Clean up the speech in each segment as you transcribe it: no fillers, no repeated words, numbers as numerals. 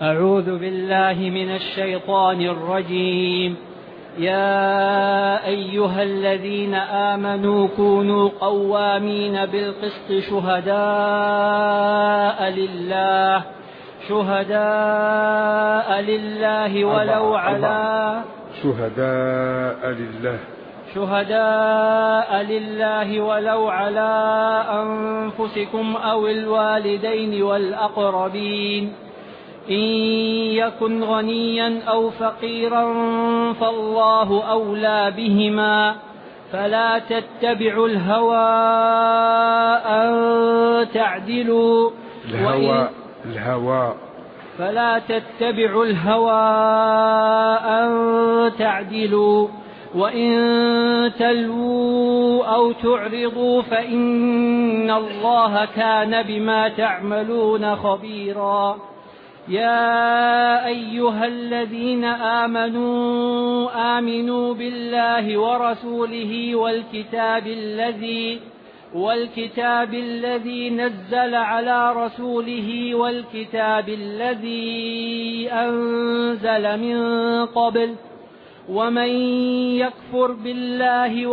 أعوذ بالله من الشيطان الرجيم. يا أيها الذين آمنوا كونوا قوامين بالقسط شهداء لله ولو على أنفسكم أو الوالدين والأقربين، إن يكن غنيا أو فقيرا فالله أولى بهما، فلا تتبعوا الهوى أن تعدلوا، وإن تلووا أو تعرضوا فإن الله كان بما تعملون خبيرا. يا أيها الذين آمنوا بالله ورسوله والكتاب الذي نزل على رسوله والكتاب الذي أنزل من قبل، ومن يكفر بالله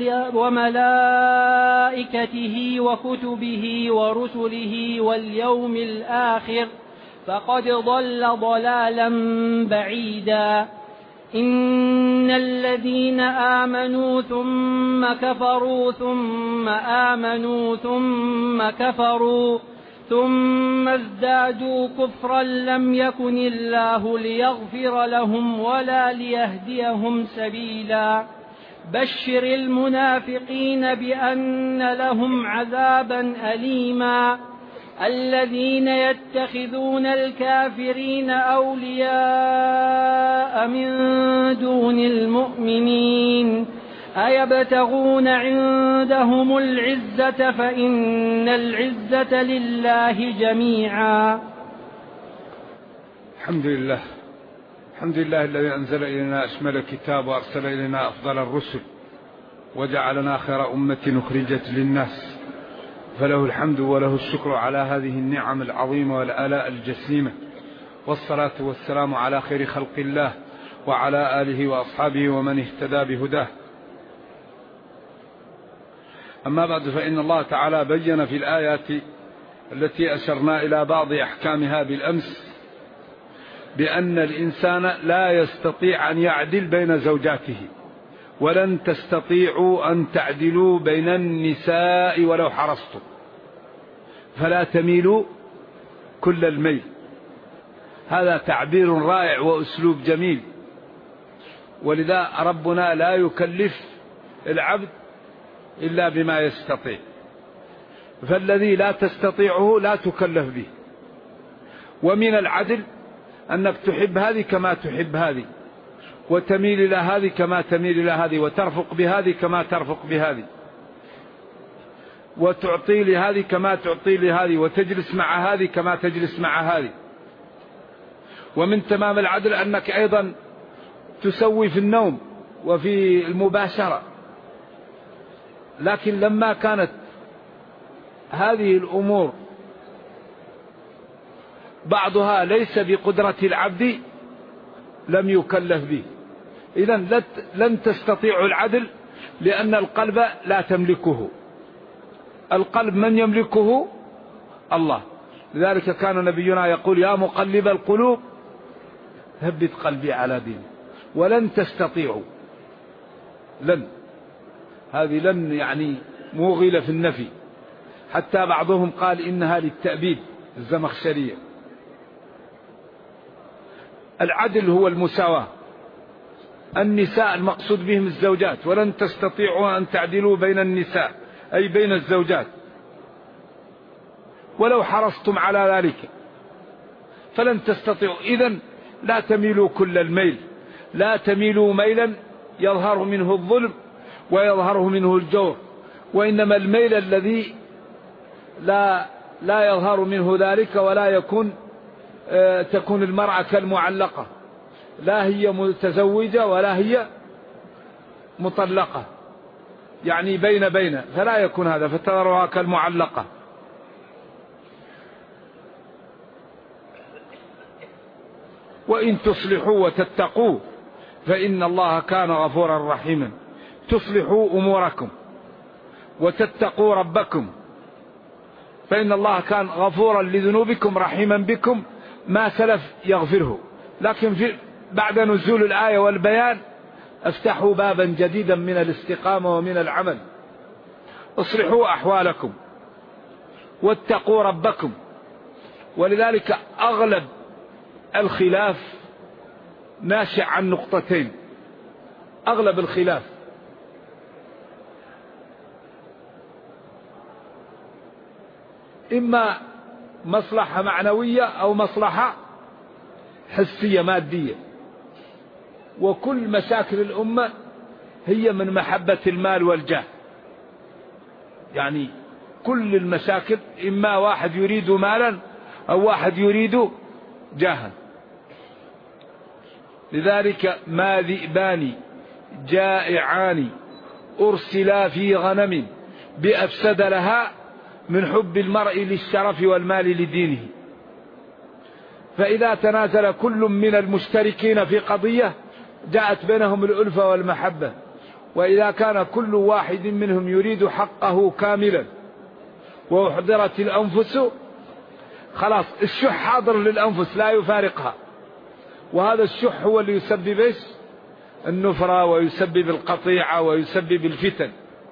وملائكته وكتبه ورسله واليوم الآخر فقد ضل ضلالا بعيدا. إن الذين آمنوا ثم كفروا ثم آمنوا ثم كفروا ثم ازدادوا كفرا لم يكن الله ليغفر لهم ولا ليهديهم سبيلا. بشر المنافقين بأن لهم عذابا أليما. الذين يتخذون الكافرين أولياء من دون المؤمنين أيبتغون عندهم العزة فإن العزة لله جميعا. الحمد لله الذي أنزل إلينا أشمل الكتاب وأرسل إلينا أفضل الرسل وجعلنا خير أمة أخرجت للناس، فله الحمد وله الشكر على هذه النعم العظيمة والآلاء الجسيمة، والصلاة والسلام على خير خلق الله وعلى آله وأصحابه ومن اهتدى بهداه. أما بعد، فإن الله تعالى بين في الآيات التي أشرنا إلى بعض أحكامها بالأمس بأن الإنسان لا يستطيع أن يعدل بين زوجاته، ولن تستطيعوا أن تعدلوا بين النساء ولو حرصتم، فلا تميلوا كل الميل. هذا تعبير رائع وأسلوب جميل، ولذا ربنا لا يكلف العبد إلا بما يستطيع، فالذي لا تستطيعه لا تكلف به. ومن العدل أنك تحب هذه كما تحب هذه، وتميل إلى هذه كما تميل إلى هذه، وترفق بهذه كما ترفق بهذه، وتعطي لهذه كما تعطي لهذه، وتجلس مع هذه كما تجلس مع هذه. ومن تمام العدل أنك أيضا تسوي في النوم وفي المباشرة. لكن لما كانت هذه الأمور بعضها ليس بقدرة العبد لم يكلف به. إذن لن تستطيع العدل، لأن القلب لا تملكه. القلب من يملكه؟ الله. لذلك كان نبينا يقول: يا مقلب القلوب ثبت قلبي على دينك. ولن تستطيعوا، هذه لن يعني موغلة في النفي، حتى بعضهم قال إنها للتأبيد، الزمخشرية. العدل هو المساواة. النساء المقصود بهم الزوجات، ولن تستطيعوا أن تعدلوا بين النساء أي بين الزوجات ولو حرصتم على ذلك، فلن تستطيعوا. إذن لا تميلوا كل الميل، لا تميلوا ميلا يظهر منه الظلم ويظهر منه الجور، وإنما الميل الذي لا يظهر منه ذلك ولا يكون تكون المرأة كالمعلقة، لا هي متزوجة ولا هي مطلقة، يعني بين فلا يكون هذا، فترى كالمعلقة. وإن تصلحوا وتتقوا فإن الله كان غفورا رحيما. تصلحوا أموركم وتتقوا ربكم فإن الله كان غفورا لذنوبكم رحيما بكم، ما سلف يغفره. لكن بعد نزول الآية والبيان افتحوا بابا جديدا من الاستقامة ومن العمل. اصلحوا أحوالكم واتقوا ربكم. ولذلك أغلب الخلاف ناشئ عن نقطتين. أغلب الخلاف إما مصلحة معنوية أو مصلحة حسية مادية. وكل مشاكل الأمة هي من محبة المال والجاه. يعني كل المشاكل إما واحد يريد مالا أو واحد يريد جاها. لذلك ما ذئبان جائعان أرسلا في غنم بأفسد لها من حب المرء للشرف والمال لدينه. فإذا تنازل كل من المشتركين في قضية جاءت بينهم الألفة والمحبة. وإذا كان كل واحد منهم يريد حقه كاملا وأحضرت الأنفس، خلاص الشح حاضر للأنفس لا يفارقها. وهذا الشح هو اللي يسبب النفرة ويسبب القطيعة ويسبب الفتن.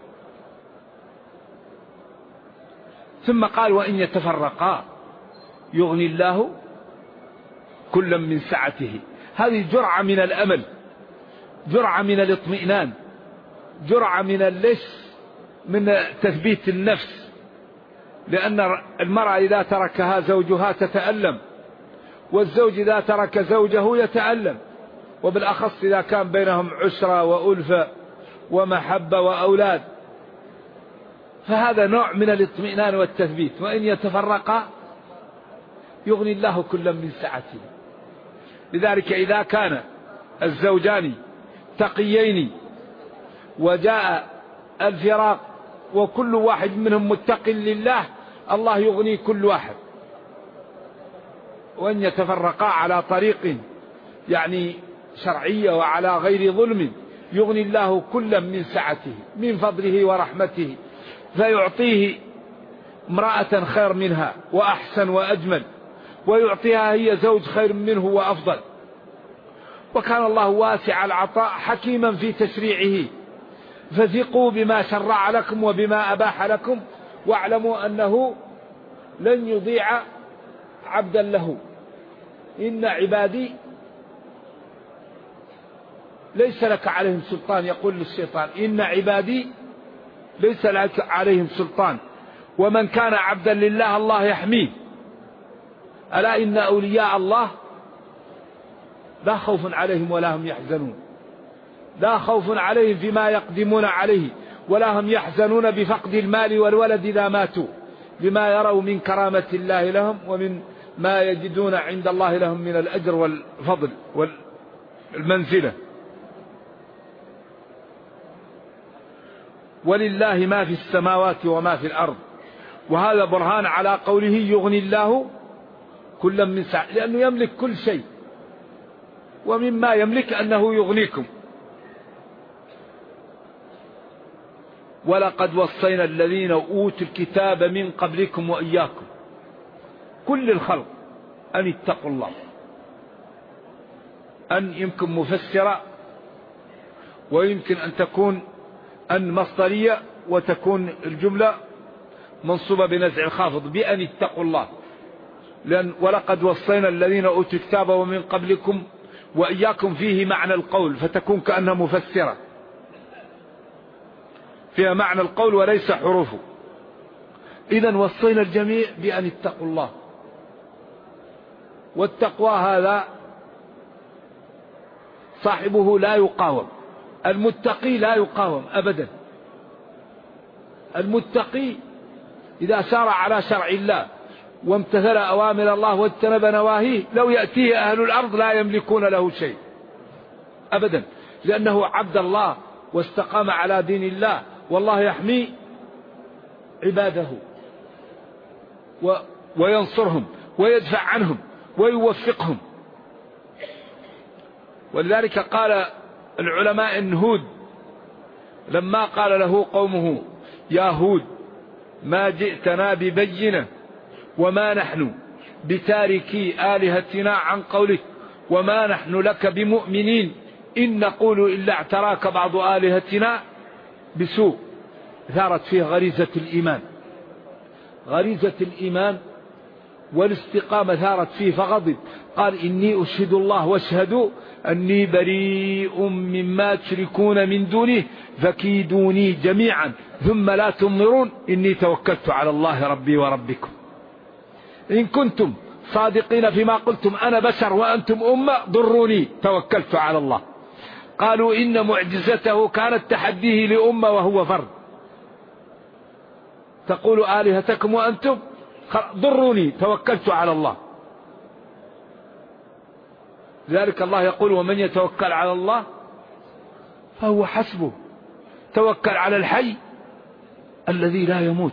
ثم قال وإن يتفرقا يغني الله كلا من سعته. هذه جرعة من الأمل، جرعة من الاطمئنان، جرعة من تثبيت النفس. لأن المرأة إذا تركها زوجها تتألم، والزوج إذا ترك زوجه يتألم، وبالأخص إذا كان بينهم عشرة وألفة ومحبة وأولاد. فهذا نوع من الاطمئنان والتثبيت. وإن يتفرقا يغني الله كلا من سعته. لذلك إذا كان الزوجان تقيين وجاء الفراق وكل واحد منهم متق لله، الله يغني كل واحد. وأن يتفرقا على طريق يعني شرعية وعلى غير ظلم يغني الله كلا من سعته من فضله ورحمته، فيعطيه امرأة خير منها وأحسن وأجمل، ويعطيها هي زوج خير منه وأفضل. وكان الله واسع العطاء حكيما في تشريعه. فثقوا بما شرع لكم وبما أباح لكم، واعلموا أنه لن يضيع عبدا له. إن عبادي ليس لك عليهم سلطان، يقول للشيطان إن عبادي ليس لك عليهم سلطان، ومن كان عبدا لله الله يحميه. ألا إن أولياء الله لا خوف عليهم ولا هم يحزنون. لا خوف عليهم فيما يقدمون عليه، ولا هم يحزنون بفقد المال والولد إذا ماتوا، لما يروا من كرامة الله لهم ومن ما يجدون عند الله لهم من الأجر والفضل والمنزلة. ولله ما في السماوات وما في الأرض. وهذا برهان على قوله يغني الله كلا من سعته، لأنه يملك كل شيء، ومما يملك أنه يغنيكم. ولقد وصينا الذين أوتوا الكتاب من قبلكم وإياكم، كل الخلق، أن اتقوا الله. أن يمكن مفسرة، ويمكن أن تكون أن مصدرية، وتكون الجملة منصوبة بنزع الخافض بأن اتقوا الله. لأن ولقد وصينا الذين أوتوا الكتاب ومن قبلكم وإياكم فيه معنى القول، فتكون كأنها مفسرة فيها معنى القول وليس حروفه. إذن وصينا الجميع بأن اتقوا الله. والتقوى هذا صاحبه لا يقاوم، المتقي لا يقاوم أبدا. المتقي إذا سار على شرع الله وامتثل أوامر الله واجتنب نواهيه، لو يأتيه أهل الأرض لا يملكون له شيء أبدا، لأنه عبد الله واستقام على دين الله، والله يحمي عباده وينصرهم ويدفع عنهم ويوفقهم. ولذلك قال العلماء إن هود لما قال له قومه يا هود ما جئتنا ببينة وما نحن بتاركي آلهتنا عن قولك وما نحن لك بمؤمنين إن نقول إلا اعتراك بعض آلهتنا بسوء، ثارت فيه غريزة الإيمان، غريزة الإيمان والاستقامة ثارت فيه فغضب، قال إني أشهد الله واشهدوا أني بريء مما تشركون من دونه فكيدوني جميعا ثم لا تنظرون إني توكلت على الله ربي وربكم إن كنتم صادقين فيما قلتم أنا بشر وأنتم أمة ضروني توكلت على الله. قالوا إن معجزته كانت تحديه لأمة وهو فرد، تقول آلهتكم وأنتم ضروني توكلت على الله. لذلك الله يقول ومن يتوكل على الله فهو حسبه، توكل على الحي الذي لا يموت.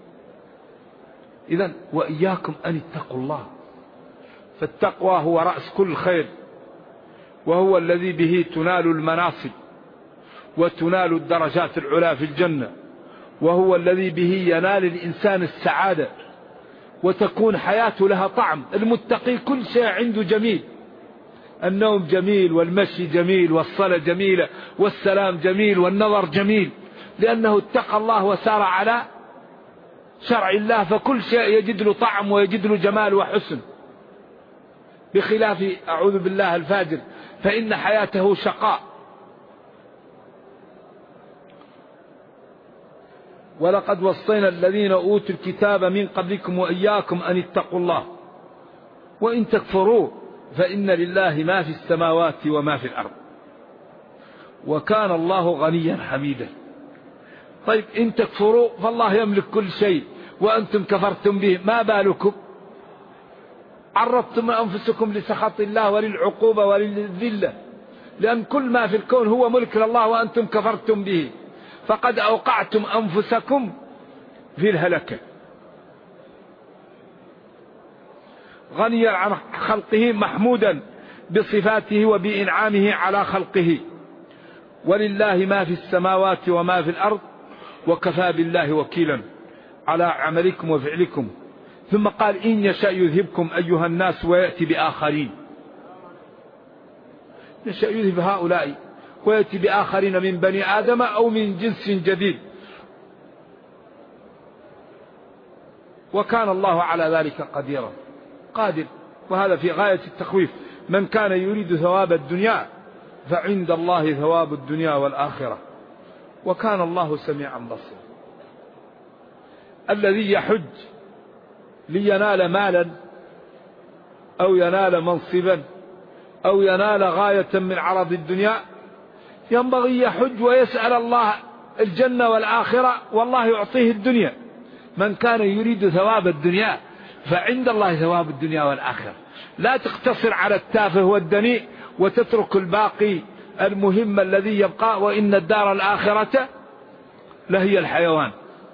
إذن وإياكم أن اتقوا الله، فالتقوى هو رأس كل خير، وهو الذي به تنال المناصب وتنال الدرجات العلى في الجنة، وهو الذي به ينال الإنسان السعادة وتكون حياته لها طعم. المتقي كل شيء عنده جميل، النوم جميل والمشي جميل والصلاة جميلة والسلام جميل والنظر جميل، لأنه اتقى الله وسار على شرع الله، فكل شيء يجد له طعم ويجد له جمال وحسن، بخلاف أعوذ بالله الفاجر فإن حياته شقاء. ولقد وصينا الذين أوتوا الكتاب من قبلكم وإياكم أن اتقوا الله وإن تكفروا فإن لله ما في السماوات وما في الأرض وكان الله غنيا حميدا. طيب إن تكفروا فالله يملك كل شيء وأنتم كفرتم به، ما بالكم عرضتم أنفسكم لسخط الله وللعقوبة وللذلة، لأن كل ما في الكون هو ملك لله وأنتم كفرتم به، فقد أوقعتم أنفسكم في الهلكة. غنيا عن خلقه محمودا بصفاته وبإنعامه على خلقه، ولله ما في السماوات وما في الأرض وكفى بالله وكيلا على عملكم وفعلكم. ثم قال إن يشاء يذهبكم أيها الناس ويأتي بآخرين، يشاء يذهب هؤلاء ويأتي بآخرين من بني آدم أو من جنس جديد، وكان الله على ذلك قديرا قادر. وهذا في غاية التخويف. من كان يريد ثواب الدنيا فعند الله ثواب الدنيا والآخرة وكان الله سميعا بصيرا. الذي يحج لينال مالا أو ينال منصبا أو ينال غاية من عرض الدنيا ينبغي يحج ويسأل الله الجنة والآخرة والله يعطيه الدنيا. من كان يريد ثواب الدنيا فعند الله ثواب الدنيا والآخرة. لا تقتصر على التافه والدنيء وتترك الباقي المهم الذي يبقى، وإن الدار الآخرة لهي الحيوان.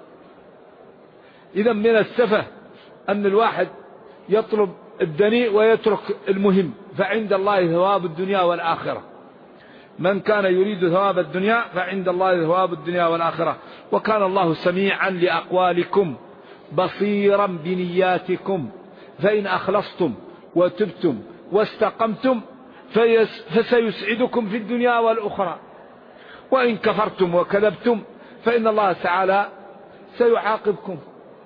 إذا من السفه أن الواحد يطلب الدنيء ويترك المهم، فعند الله ثواب الدنيا والآخرة. من كان يريد ثواب الدنيا فعند الله ثواب الدنيا والآخرة وكان الله سميعا لأقوالكم بصيرا بنياتكم، فإن أخلصتم وتبتم واستقمتم فسيسعدكم في الدنيا والأخرى، وإن كفرتم وكذبتم فإن الله تعالى سيعاقبكم.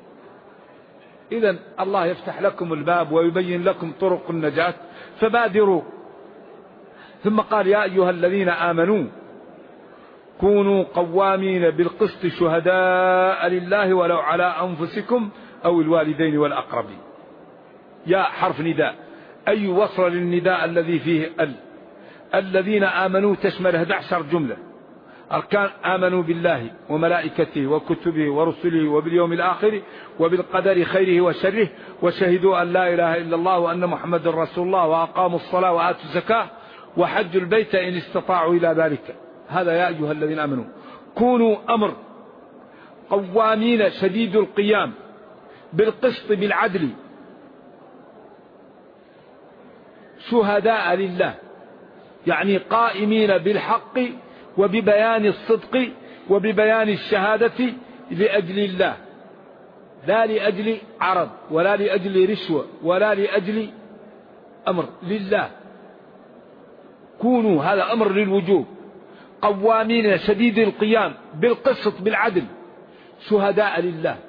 إذن الله يفتح لكم الباب ويبين لكم طرق النجاة فبادروا. ثم قال يا أيها الذين آمنوا كونوا قوامين بالقسط شهداء لله ولو على أنفسكم أو الوالدين والأقربين. يا حرف نداء، أي وصل للنداء الذي فيه الذين آمنوا تشمل 11 جملة. أركان: آمنوا بالله وملائكته وكتبه ورسله وباليوم الآخر وبالقدر خيره وشره، وشهدوا أن لا إله إلا الله وأن محمد رسول الله، وأقاموا الصلاة وآتوا الزكاة وحجوا البيت إن استطاعوا إلى ذلك. هذا يا أيها الذين آمنوا. كونوا أمر، قوامين شديد القيام بالقسط بالعدل، شهداء لله. يعني قائمين بالحق وببيان الصدق وببيان الشهادة لأجل الله، لا لأجل عرض ولا لأجل رشوة ولا لأجل أمر، لله. كونوا، هذا أمر للوجوب، قوامين شديد القيام بالقسط بالعدل شهداء لله،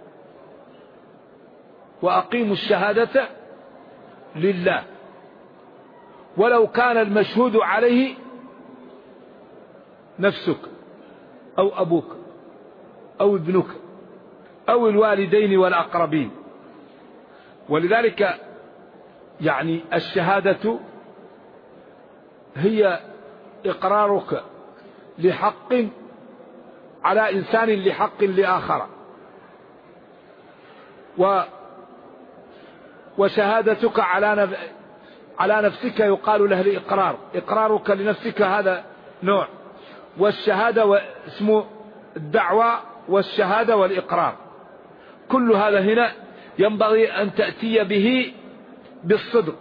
وأقيموا الشهادة لله ولو كان المشهود عليه نفسك أو أبوك أو ابنك أو الوالدين والأقربين. ولذلك يعني الشهادة هي إقرارك لحق على إنسان لحق لآخر، وشهادتك على نفسك يقال له الإقرار، إقرارك لنفسك هذا نوع، والشهادة اسمه الدعوة والشهادة والإقرار. كل هذا هنا ينبغي أن تأتي به بالصدق،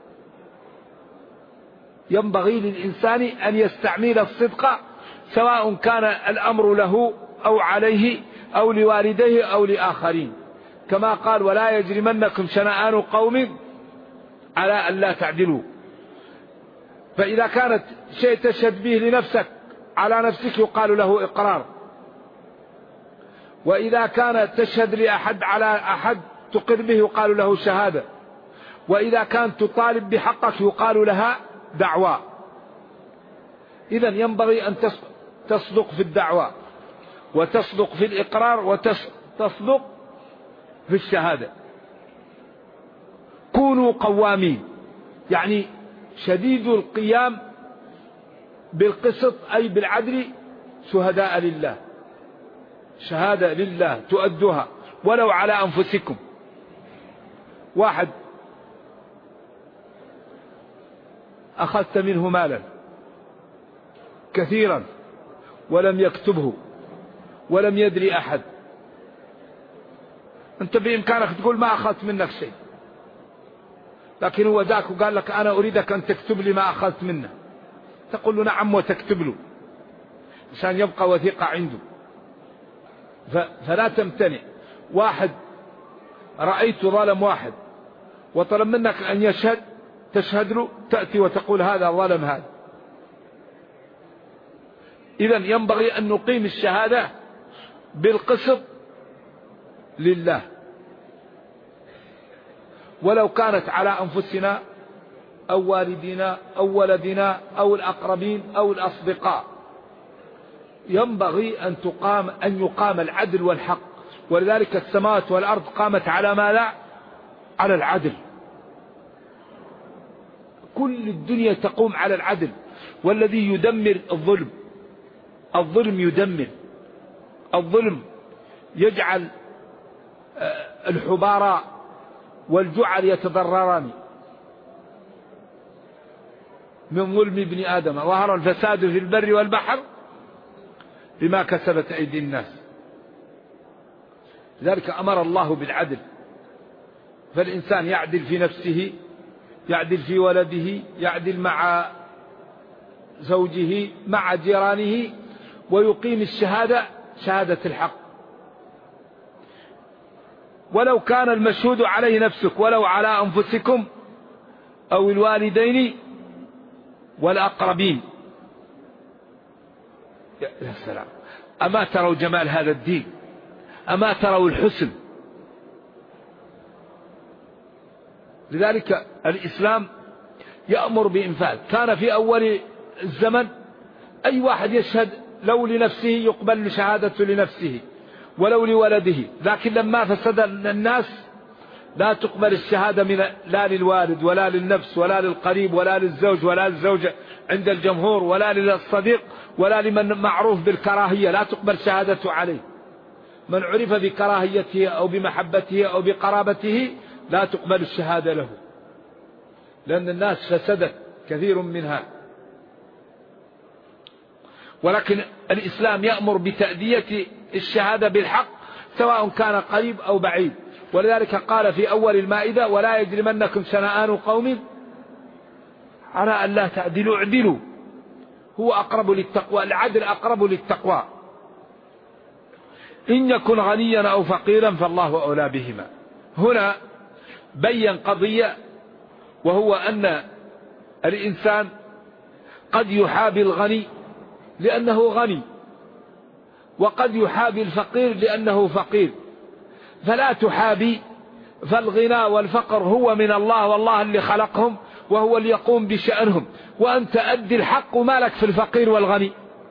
ينبغي للإنسان أن يستعمل الصدق سواء كان الأمر له أو عليه أو لوالديه أو لآخرين، كما قال ولا يجرمنكم شنآن قوم على أن لا تعدلوا. فإذا كانت شيء تشهد به لنفسك على نفسك يقال له إقرار، وإذا كانت تشهد لأحد على أحد تقر به يقال له شهادة، وإذا كانت تطالب بحقك يقال لها دعوة. إذن ينبغي أن تصدق في الدعوة وتصدق في الإقرار وتصدق في الشهادة. كونوا قوامين يعني شديد القيام بالقسط أي بالعدل شهداء لله، شهادة لله تؤدوها ولو على أنفسكم. واحد أخذت منه مالا كثيرا ولم يكتبه ولم يدري أحد، أنت بإمكانك تقول ما أخذت منك شيء، لكن هو ذاك وقال لك أنا أريدك أن تكتب لي ما أخذت منه، تقول له نعم وتكتب له عشان يبقى وثيقة عنده. فلا تمتنع. واحد رأيت ظلم واحد وطلب منك أن يشهد، تشهد له، تأتي وتقول هذا ظلم هذا. إذن ينبغي أن نقيم الشهادة بالقسط لله ولو كانت على أنفسنا أو والدنا أو ولدنا أو الأقربين أو الأصدقاء. ينبغي أن يقام العدل والحق، ولذلك السماوات والأرض قامت على ما لا على العدل. كل الدنيا تقوم على العدل، والذي يدمر الظلم. الظلم يدمر، الظلم يجعل الحبارى والجعل يتضرران من ظلم ابن آدم، ظهر الفساد في البر والبحر بما كسبت أيدي الناس. لذلك أمر الله بالعدل، فالإنسان يعدل في نفسه، يعدل في ولده، يعدل مع زوجه، مع جيرانه، ويقيم الشهادة شهادة الحق ولو كان المشهود عليه نفسك ولو على أنفسكم أو الوالدين والأقربين. يا سلام، أما تروا جمال هذا الدين؟ أما تروا الحسن؟ لذلك الإسلام يأمر بإنفاذ. كان في أول الزمن أي واحد يشهد لو لنفسه يقبل شهادته لنفسه ولو لولده، لكن لما فسد الناس لا تقبل الشهادة لا للوالد ولا للنفس ولا للقريب ولا للزوج ولا للزوجة عند الجمهور ولا للصديق ولا لمن معروف بالكراهية، لا تقبل شهادته عليه. من عرف بكراهيته أو بمحبته أو بقرابته لا تقبل الشهادة له، لأن الناس فسدت كثير منها. ولكن الإسلام يأمر بتأدية الشهادة بالحق سواء كان قريب أو بعيد. ولذلك قال في أول المائدة ولا يجرمنكم شنآن قوم على أن لا تعدلوا اعدلوا، هو أقرب للتقوى، العدل أقرب للتقوى. إن يكن غنيا أو فقيرا فالله أولى بهما. هنا بين قضية، وهو أن الإنسان قد يحابي الغني لأنه غني، وقد يحابي الفقير لأنه فقير، فلا تحابي، فالغنى والفقر هو من الله، والله اللي خلقهم وهو اللي يقوم بشأنهم، وأنت أدي الحق وما لك في الفقير والغني.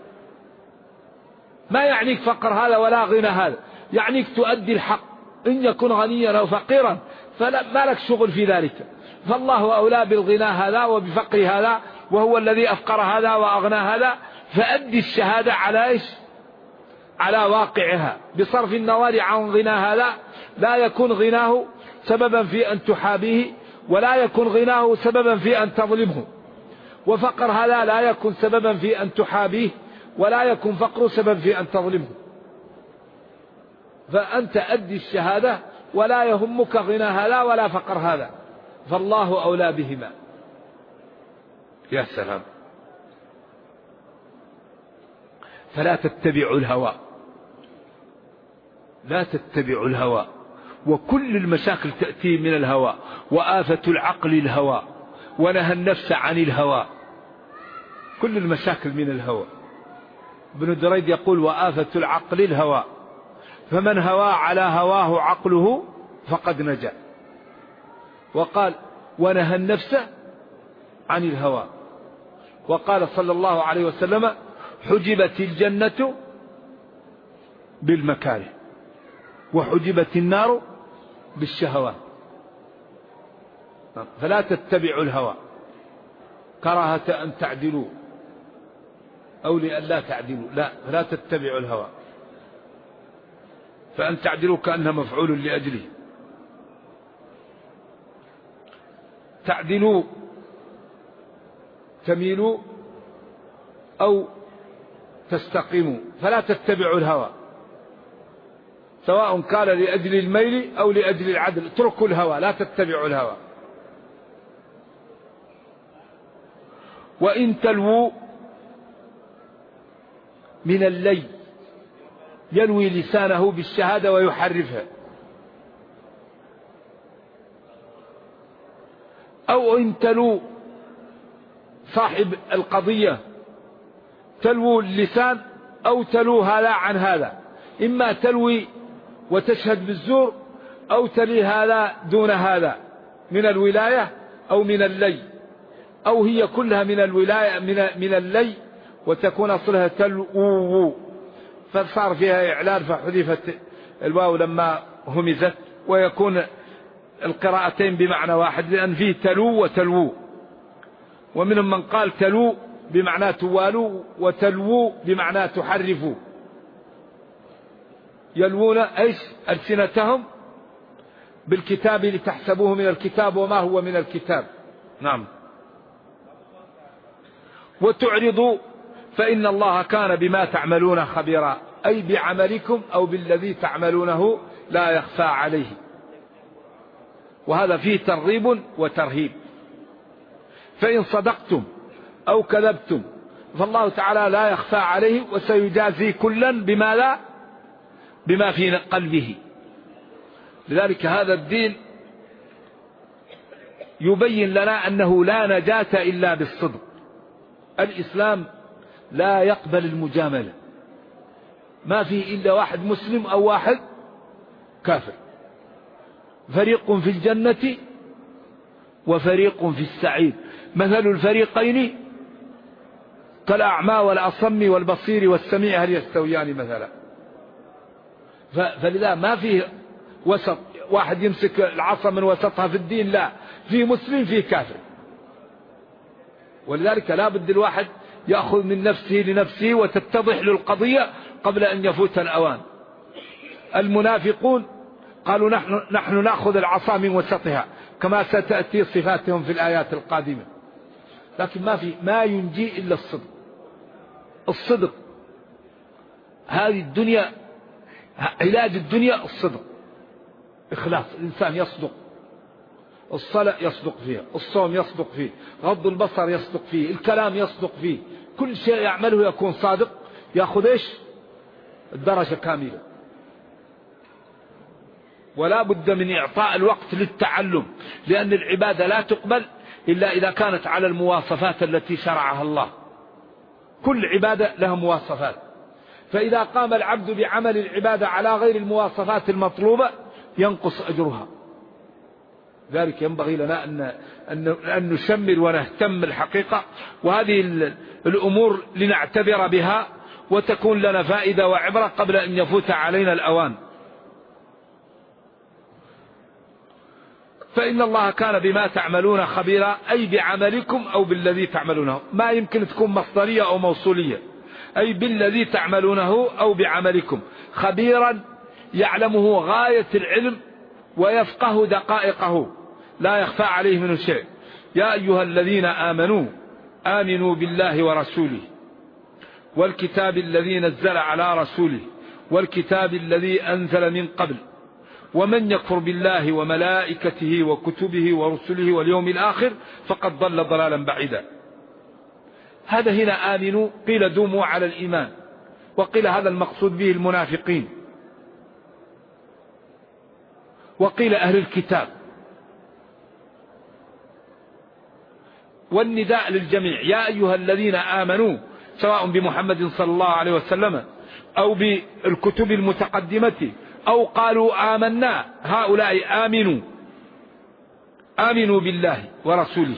ما يعنيك فقر هذا ولا غنى هذا، يعنيك تؤدي الحق. إن يكن غنيا أو فقيرا فما لك شغل في ذلك، فالله أولى بالغنى هذا وبفقر هذا، وهو الذي أفقر هذا وأغنى هذا. فأدي الشهادة على إيش؟ على واقعها، بصرف النظر عن غنى هذا. لا يكون غناه سببا في أن تحابيه، ولا يكون غناه سببا في أن تظلمه، وفقر هذا لا يكون سببا في أن تحابيه، ولا يكون فقر سبب في أن تظلمه. فأنت أدي الشهادة، ولا يهمك غنى هذا ولا فقر هذا، فالله أولى بهما. يا سلام. فلا تتبعوا الهوى، لا تتبعوا الهوى، وكل المشاكل تأتي من الهوى، وآفة العقل الهوى، ونهى النفس عن الهوى. كل المشاكل من الهوى. ابن دريد يقول وآفة العقل الهوى، فمن هوى على هواه عقله فقد نجا. وقال ونهى النفس عن الهوى. وقال صلى الله عليه وسلم حجبت الجنة بالمكاره، وحجبت النار بالشهوات. فلا تتبعوا الهوى كراهة أن تعدلوا أو لأن لا تعدلوا، لا، فلا تتبعوا الهوى. فأن تعدلوا كأنها مفعول لأجله. تعدلوا تميلوا أو تستقيموا، فلا تتبعوا الهوى، سواء كان لأجل الميل أو لأجل العدل. اتركوا الهوى، لا تتبعوا الهوى. وإن تلووا من اللي، يلوي لسانه بالشهادة ويحرفها، أو إن تلو صاحب القضية، تلو اللسان أو تلو هذا عن هذا، إما تلوي وتشهد بالزور، أو تلي هذا دون هذا من الولاية أو من اللي، أو هي كلها من الولاية من اللي، وتكون أصلها تلو، فصار فيها إعلان فحذفت الواو لما همزت، ويكون القراءتين بمعنى واحد، لأن فيه تلو وتلو. ومنهم من قال تلو بمعنى توالوا، وتلو بمعنى تحرفوا. يلوون ايش؟ ألسنتهم بالكتاب لتحسبوه من الكتاب وما هو من الكتاب. نعم. وتعرضوا فإن الله كان بما تعملون خبيرا، أي بعملكم أو بالذي تعملونه لا يخفى عليه. وهذا فيه ترغيب وترهيب. فإن صدقتم أو كذبتم فالله تعالى لا يخفى عليه، وسيجازي كلا بما في قلبه. لذلك هذا الدين يبين لنا أنه لا نجاة إلا بالصدق. الإسلام لا يقبل المجاملة، ما فيه إلا واحد مسلم أو واحد كافر، فريق في الجنة وفريق في السعير، مثل الفريقين كالأعمى والأصم والبصير والسميع هل يستويان مثلا. فلذا ما فيه وسط، واحد يمسك العصا من وسطها في الدين، لا، فيه مسلم فيه كافر. ولذلك لا بد الواحد يأخذ من نفسه لنفسه وتتضح له القضية قبل أن يفوت الأوان. المنافقون قالوا نحن نأخذ العصا من وسطها، كما ستأتي صفاتهم في الآيات القادمة. لكن ما ينجي إلا الصدق. الصدق هذه الدنيا، علاج الدنيا الصدق، إخلاص. الإنسان يصدق الصلاة يصدق فيها، الصوم يصدق فيه، غض البصر يصدق فيه، الكلام يصدق فيه، كل شيء يعمله يكون صادق، يأخذ إيش؟ الدرجة كاملة. ولا بد من إعطاء الوقت للتعلم، لأن العبادة لا تقبل إلا إذا كانت على المواصفات التي شرعها الله. كل عبادة لها مواصفات، فإذا قام العبد بعمل العبادة على غير المواصفات المطلوبة ينقص أجرها. ذلك ينبغي لنا أن نشمل ونهتم الحقيقة، وهذه الأمور لنعتبر بها وتكون لنا فائدة وعبرة قبل أن يفوت علينا الأوان. فإن الله كان بما تعملون خبيرا، أي بعملكم أو بالذي تعملونه، ما يمكن تكون مصدرية أو موصولية، أي بالذي تعملونه أو بعملكم، خبيرا يعلمه غاية العلم ويفقه دقائقه، لا يخفى عليه منه شيء. يا أيها الذين آمنوا آمنوا بالله ورسوله والكتاب الذي نزل على رسوله والكتاب الذي أنزل من قبل، ومن يكفر بالله وملائكته وكتبه ورسله واليوم الآخر فقد ضل ضلالا بعيدا. هذا هنا آمنوا، قيل دوموا على الإيمان، وقيل هذا المقصود به المنافقين، وقيل أهل الكتاب، والنداء للجميع يا أيها الذين آمنوا، سواء بمحمد صلى الله عليه وسلم أو بالكتب المتقدمة أو قالوا آمنا، هؤلاء آمنوا بالله ورسوله.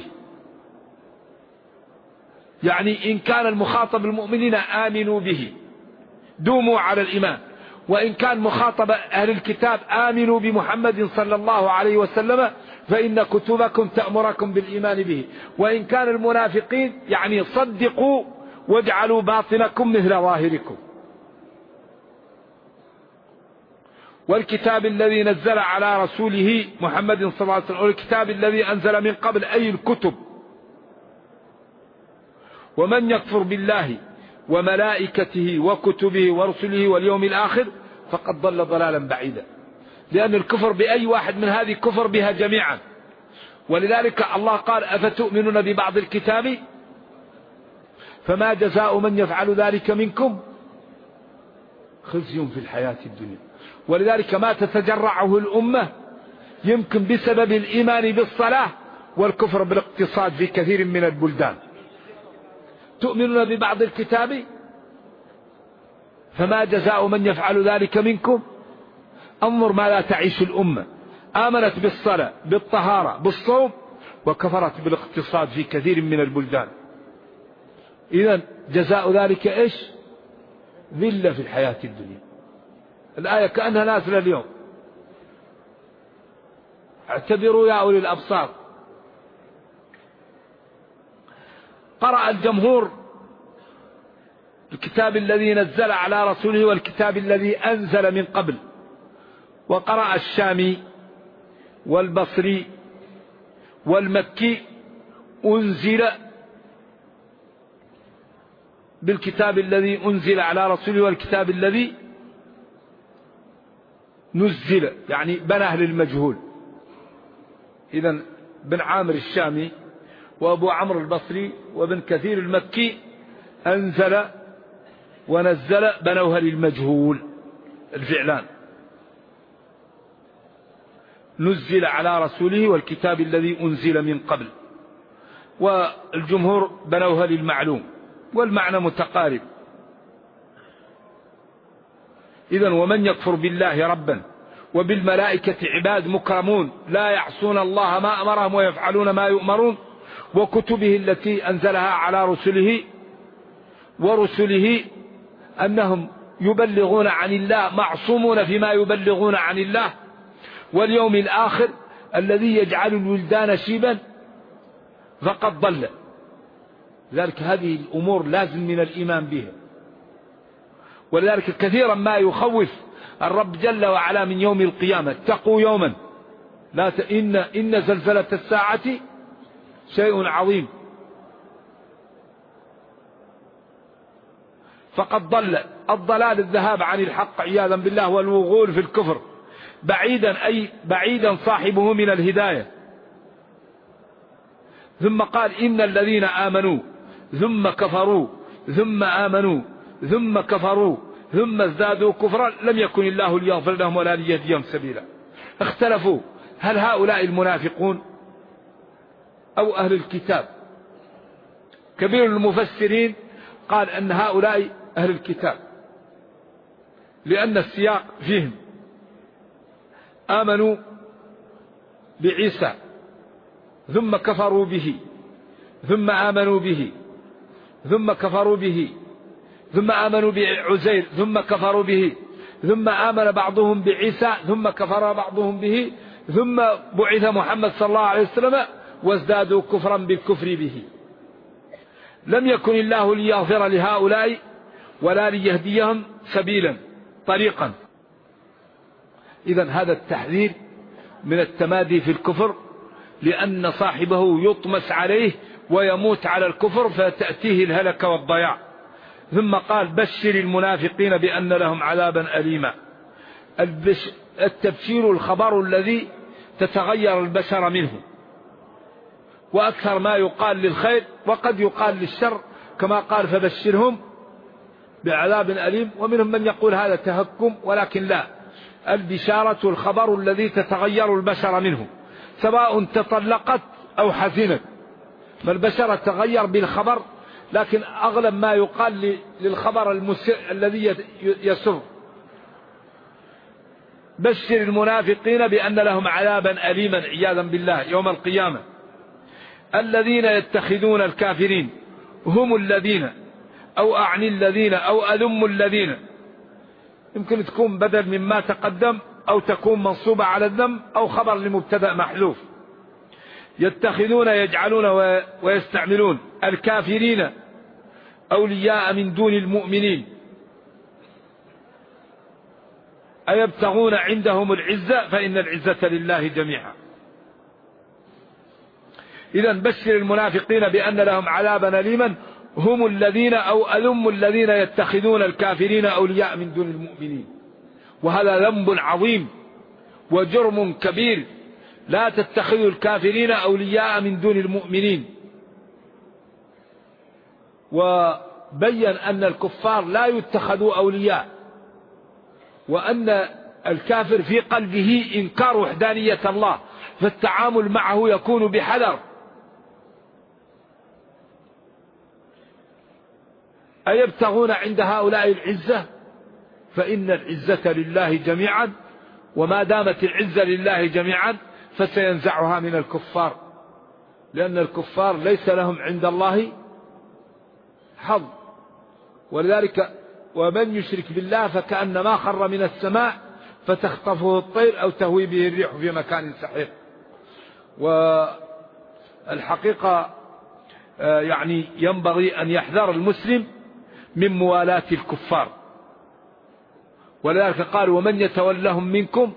يعني إن كان المخاطب المؤمنين آمنوا به دوموا على الإيمان، وإن كان مخاطب أهل الكتاب آمنوا بمحمد صلى الله عليه وسلم فإن كتبكم تأمركم بالإيمان به، وإن كان المنافقين يعني صدقوا واجعلوا باطنكم مثل ظاهركم. والكتاب الذي نزل على رسوله محمد صلى الله عليه وسلم، والكتاب الذي أنزل من قبل أي الكتب. ومن يكفر بالله وملائكته وكتبه ورسله واليوم الآخر فقد ضل ضلالا بعيدا، لأن الكفر بأي واحد من هذه كفر بها جميعا. ولذلك الله قال أفتؤمنون ببعض الكتاب فما جزاء من يفعل ذلك منكم خزي في الحياة الدنيا. ولذلك ما تتجرعه الأمة يمكن بسبب الإيمان بالصلاة والكفر بالاقتصاد في كثير من البلدان. تؤمنون ببعض الكتاب فما جزاء من يفعل ذلك منكم. انظر ما لا تعيش الأمة، آمنت بالصلاة بالطهارة بالصوم وكفرت بالاقتصاد في كثير من البلدان. إذن جزاء ذلك إيش؟ ذلة في الحياة الدنيا. الآية كأنها نازلة اليوم. اعتبروا يا أولي الأبصار. قرأ الجمهور الكتاب الذي نزل على رسوله والكتاب الذي أنزل من قبل، وقرأ الشامي والبصري والمكي أنزل بالكتاب الذي أنزل على رسوله والكتاب الذي نزل، يعني بناه للمجهول. إذن بن عامر الشامي وأبو عمرو البصري وابن كثير المكي أنزل ونزل بنوها للمجهول الفعلان. نزل على رسوله والكتاب الذي أنزل من قبل، والجمهور بنوها للمعلوم، والمعنى متقارب. إذن ومن يكفر بالله ربا وبالملائكة عباد مكرمون لا يعصون الله ما أمرهم ويفعلون ما يؤمرون، وكتبه التي أنزلها على رسله ورسله أنهم يبلغون عن الله، معصومون فيما يبلغون عن الله، واليوم الآخر الذي يجعل الولدان شيبا فقد ضل. لذلك هذه الأمور لازم من الإيمان بها. ولذلك كثيرا ما يخوف الرب جل وعلا من يوم القيامة، اتقوا يوما لا إن زلزلة الساعة شيء عظيم. فقد ضل. الضلال الذهاب عن الحق عياذا بالله والوغول في الكفر، بعيدا أي بعيدا صاحبه من الهداية. ثم قال إن الذين آمنوا ثم كفروا ثم آمنوا ثم كفروا ثم ازدادوا كفرا لم يكن الله ليغفر لهم ولا ليهديهم سبيلا. اختلفوا هل هؤلاء المنافقون أو أهل الكتاب؟ كبير المفسرين قال أن هؤلاء أهل الكتاب، لأن السياق فيهم آمنوا بعيسى ثم كفروا به ثم آمنوا به ثم كفروا به ثم آمنوا بعزير ثم كفروا به ثم آمن بعضهم بعيسى ثم كفر بعضهم به ثم بعث محمد صلى الله عليه وسلم وازدادوا كفرا بالكفر به. لم يكن الله ليغفر لهؤلاء ولا ليهديهم سبيلا طريقا. إذن هذا التحذير من التمادي في الكفر، لأن صاحبه يطمس عليه ويموت على الكفر فتأتيه الهلكة والضياع. ثم قال بشر المنافقين بأن لهم عذابا أليما. التبشير الخبر الذي تتغير البشر منه، وأكثر ما يقال للخير وقد يقال للشر، كما قال فبشرهم بعذاب أليم. ومنهم من يقول هذا تهكم، ولكن لا، البشارة الخبر الذي تتغير البشر منه، سواء تطلقت أو حزنت، فالبشرة تغير بالخبر، لكن أغلب ما يقال للخبر الذي يسر. بشر المنافقين بأن لهم عذابا أليما عياذا بالله يوم القيامة. الذين يتخذون الكافرين هم الذين أو أعني الذين أو أذم الذين، يمكن تكون بدل مما تقدم أو تكون منصوبة على الذم أو خبر لمبتدأ محذوف. يتخذون يجعلون ويستعملون الكافرين أولياء من دون المؤمنين أيبتغون عندهم العزة فإن العزة لله جميعا. إذن بشر المنافقين بأن لهم عذابا أليما هم الذين أو أذم الذين يتخذون الكافرين أولياء من دون المؤمنين. وهذا ذنب عظيم وجرم كبير، لا تتخذوا الكافرين أولياء من دون المؤمنين. وبين أن الكفار لا يتخذوا أولياء، وأن الكافر في قلبه إنكار وحدانية الله، فالتعامل معه يكون بحذر. أيبتغون عند هؤلاء العزة فإن العزة لله جميعا، وما دامت العزة لله جميعا فسينزعها من الكفار، لأن الكفار ليس لهم عند الله حظ. ولذلك ومن يشرك بالله فكأنما خر من السماء فتخطفه الطير أو تهوي به الريح في مكان سحيق. والحقيقة يعني ينبغي أن يحذر المسلم من موالاة الكفار، ولذلك قال ومن يتولهم منكم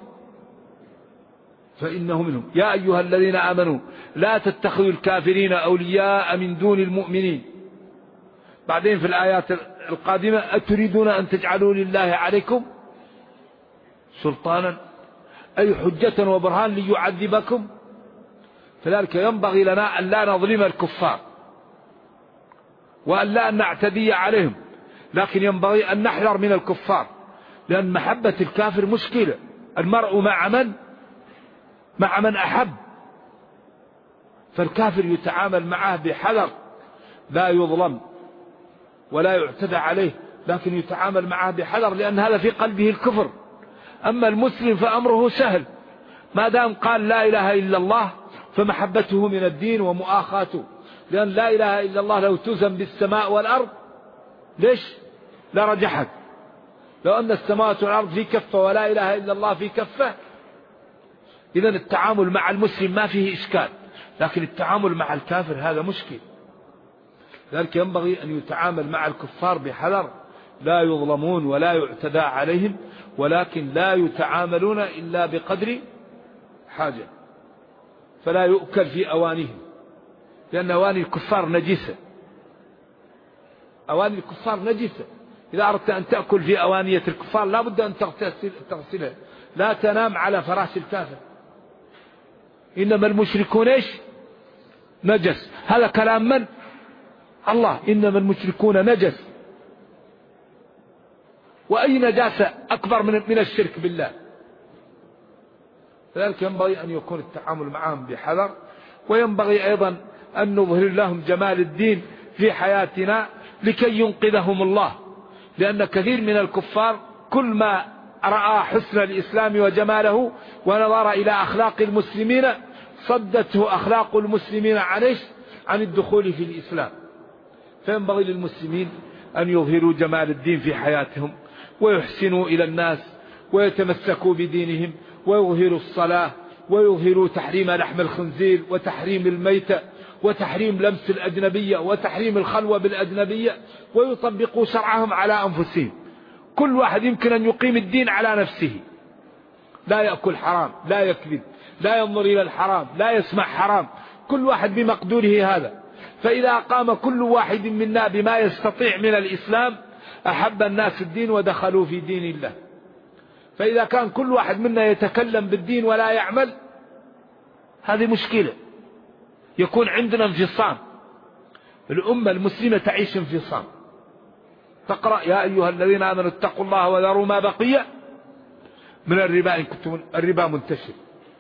فإنه منهم. يا أيها الذين آمنوا لا تتخذوا الكافرين أولياء من دون المؤمنين. بعدين في الآيات القادمة أتريدون أن تجعلوا لله عليكم سلطانا أي حجة وبرهان ليعذبكم. فذلك ينبغي لنا أن لا نظلم الكفار وأن لا نعتدي عليهم، لكن ينبغي أن نحذر من الكفار، لأن محبة الكافر مشكلة. المرء مع من أحب، فالكافر يتعامل معه بحذر، لا يظلم ولا يعتدى عليه، لكن يتعامل معه بحذر، لأن هذا في قلبه الكفر. أما المسلم فأمره سهل، ما دام قال لا إله إلا الله فمحبته من الدين ومؤاخاته، لأن لا إله إلا الله لو تزن بالسماء والأرض ليش لرجحت. لو أن السماوات والأرض في كفة ولا إله إلا الله في كفة، إذن التعامل مع المسلم ما فيه إشكال، لكن التعامل مع الكافر هذا مشكل. ذلك ينبغي أن يتعامل مع الكفار بحذر، لا يظلمون ولا يعتدى عليهم، ولكن لا يتعاملون إلا بقدر حاجة، فلا يؤكل في أوانيهم، لأن أواني الكفار نجسة. أواني الكفار نجسة، إذا أردت أن تأكل في أوانية الكفار لا بد أن تغسلها، لا تنام على فراش الكافر. إنما المشركون إيش نجس. هذا كلام من؟ الله. إنما المشركون نجس. وأي نجاسة أكبر من الشرك بالله؟ لذلك ينبغي أن يكون التعامل معهم بحذر، وينبغي أيضا أن نظهر لهم جمال الدين في حياتنا لكي ينقذهم الله. لأن كثير من الكفار كل ما رأى حسن الإسلام وجماله ونظر إلى أخلاق المسلمين صدته أخلاق المسلمين عن الدخول في الإسلام. فينبغي للمسلمين أن يظهروا جمال الدين في حياتهم، ويحسنوا إلى الناس، ويتمسكوا بدينهم، ويظهروا الصلاة، ويظهروا تحريم لحم الخنزير، وتحريم الميتة، وتحريم لمس الأجنبية، وتحريم الخلوة بالأجنبية، ويطبقوا شرعهم على أنفسهم. كل واحد يمكن أن يقيم الدين على نفسه، لا يأكل حرام، لا يكذب، لا ينظر إلى الحرام، لا يسمع حرام، كل واحد بمقدوره هذا. فإذا قام كل واحد منا بما يستطيع من الإسلام أحب الناس الدين ودخلوا في دين الله. فإذا كان كل واحد منا يتكلم بالدين ولا يعمل، هذه مشكلة، يكون عندنا انفصام. الأمة المسلمة تعيش انفصام. تقرأ يا أيها الذين آمنوا اتقوا الله وذروا ما بقي من الربا إن كنتم الربا منتشر.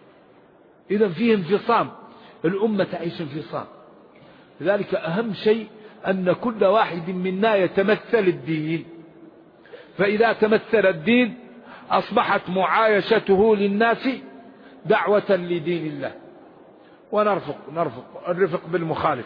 إذا فيه انفصام، الأمة تعيش انفصام. لذلك أهم شيء أن كل واحد منا يتمثل الدين. فإذا تمثل الدين أصبحت معايشته للناس دعوة لدين الله. ونرفق الرفق بالمخالف.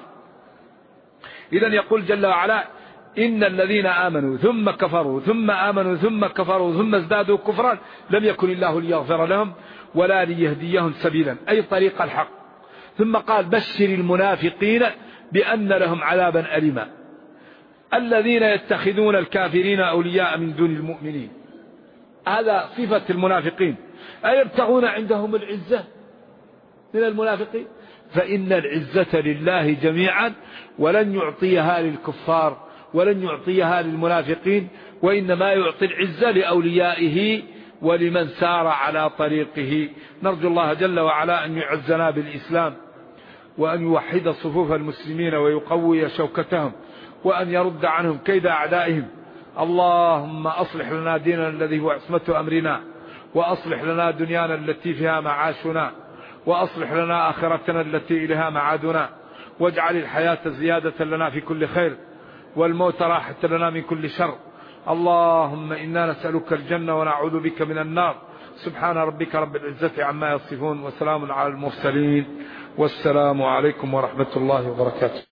إذا يقول جل وعلا إن الذين آمنوا ثم كفروا ثم آمنوا ثم كفروا ثم ازدادوا كفرا لم يكن الله ليغفر لهم ولا ليهديهم سبيلا، أي طريق الحق. ثم قال بشر المنافقين بأن لهم عذابا أليما. الذين يتخذون الكافرين أولياء من دون المؤمنين، هذا صفة المنافقين. أيبتغون عندهم العزة من المنافقين؟ فإن العزة لله جميعا، ولن يعطيها للكفار ولن يعطيها للمنافقين، وإنما يعطي العزة لأوليائه ولمن سار على طريقه. نرجو الله جل وعلا أن يعزنا بالإسلام، وأن يوحد صفوف المسلمين ويقوي شوكتهم، وأن يرد عنهم كيد أعدائهم. اللهم أصلح لنا ديننا الذي هو عصمة أمرنا، وأصلح لنا دنيانا التي فيها معاشنا، وأصلح لنا آخرتنا التي إليها معادنا، واجعل الحياة زيادة لنا في كل خير، والموت راحة لنا من كل شر. اللهم إنا نسألك الجنة ونعوذ بك من النار. سبحان ربك رب العزة عما يصفون، وسلام على المرسلين، والسلام عليكم ورحمة الله وبركاته.